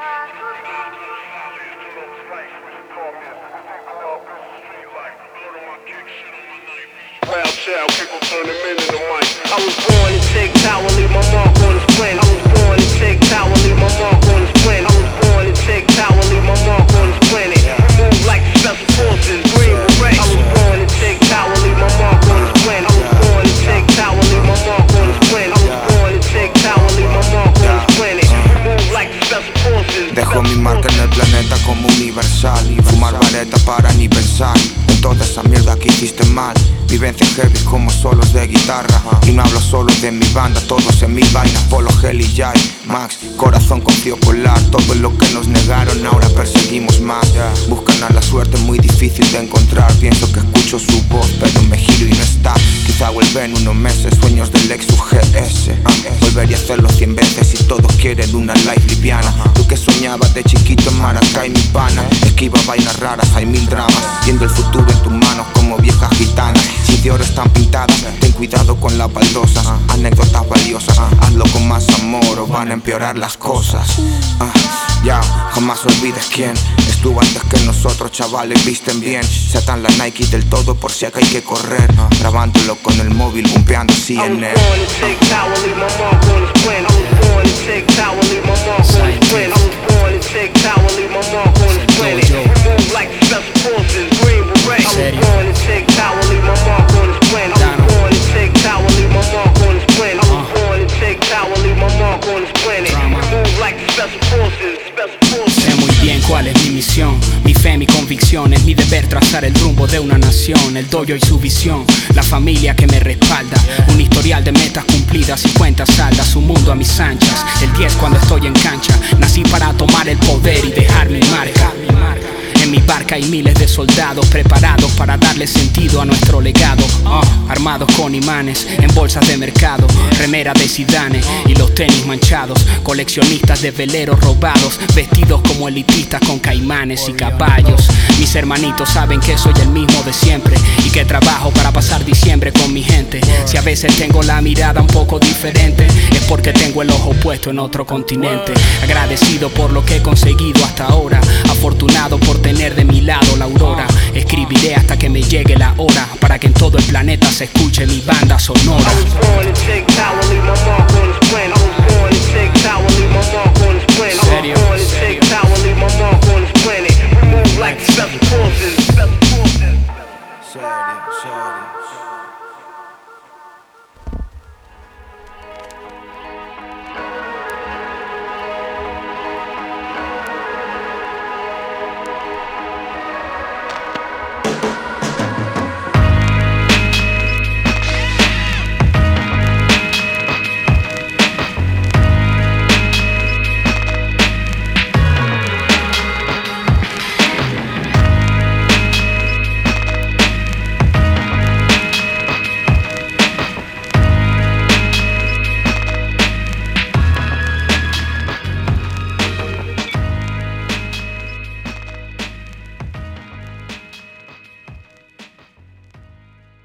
Proud child, people turn him into the mic. I was born to take power, leave my mark on this planet. I was born to take power, leave my mark on this planet. I was born to take power, leave my mark on this planet. Move like special forces, green beret. I was born to take power, leave my mark on this planet. I was born to take power, leave my mark on this planet. I was born to take power, leave my mark on this planet. Move like special forces. Dejo mi marca en el planeta como universal. Fumar vareta para ni pensar en toda esa mierda que hiciste mal. Vivencia heavy como solos de guitarra. Y no hablo solo de mi banda, todos en mi vaina. Polo, Heli, Jai, Max, corazón con tío polar. Todo lo que nos negaron ahora perseguimos más. Buscan a la suerte muy difícil de encontrar. Pienso que escucho su voz pero me giro y no está. Quizá vuelve en unos meses, sueños del Lexus GS. Volvería a hacerlo 100 veces y todos quieren una life liviana. Tú que soñabas de chiquito en Maracay, mi pana. Esquiva vainas raras, hay mil dramas. Viendo el futuro en tus manos como viejas gitanas. Si de oro están pintadas, ten cuidado con las baldosas. Anécdotas valiosas, hazlo con más amor o van a empeorar las cosas. Ya, jamás olvides quién estuvo antes que nosotros, chavales, visten bien. Se atan la Nike del todo por si acá hay que correr. Grabándolo con el móvil, bumpeando CNN. Sé muy bien cuál es mi misión, mi fe, mi convicción. Es mi deber trazar el rumbo de una nación. El doyo y su visión, la familia que me respalda. Un historial de metas cumplidas y cuentas saldas. Un mundo a mis anchas, el 10 cuando estoy en cancha. Nací para tomar el poder y dejar mi marca. En mi barca hay miles de soldados preparados para darle sentido a nuestro legado. Armados con imanes en bolsas de mercado, remera de Zidane y los tenis manchados. Coleccionistas de veleros robados, vestidos como elitistas con caimanes y caballos. Mis hermanitos saben que soy el mismo de siempre y que trabajo para pasar diciembre con mi gente. Si a veces tengo la mirada un poco diferente, es porque tengo el ojo puesto en otro continente. Agradecido por lo que he conseguido hasta ahora, afortunado por tener de mi lado la aurora. Escribiré hasta que me llegue la hora, para que en todo el planeta se escuche mi banda sonora.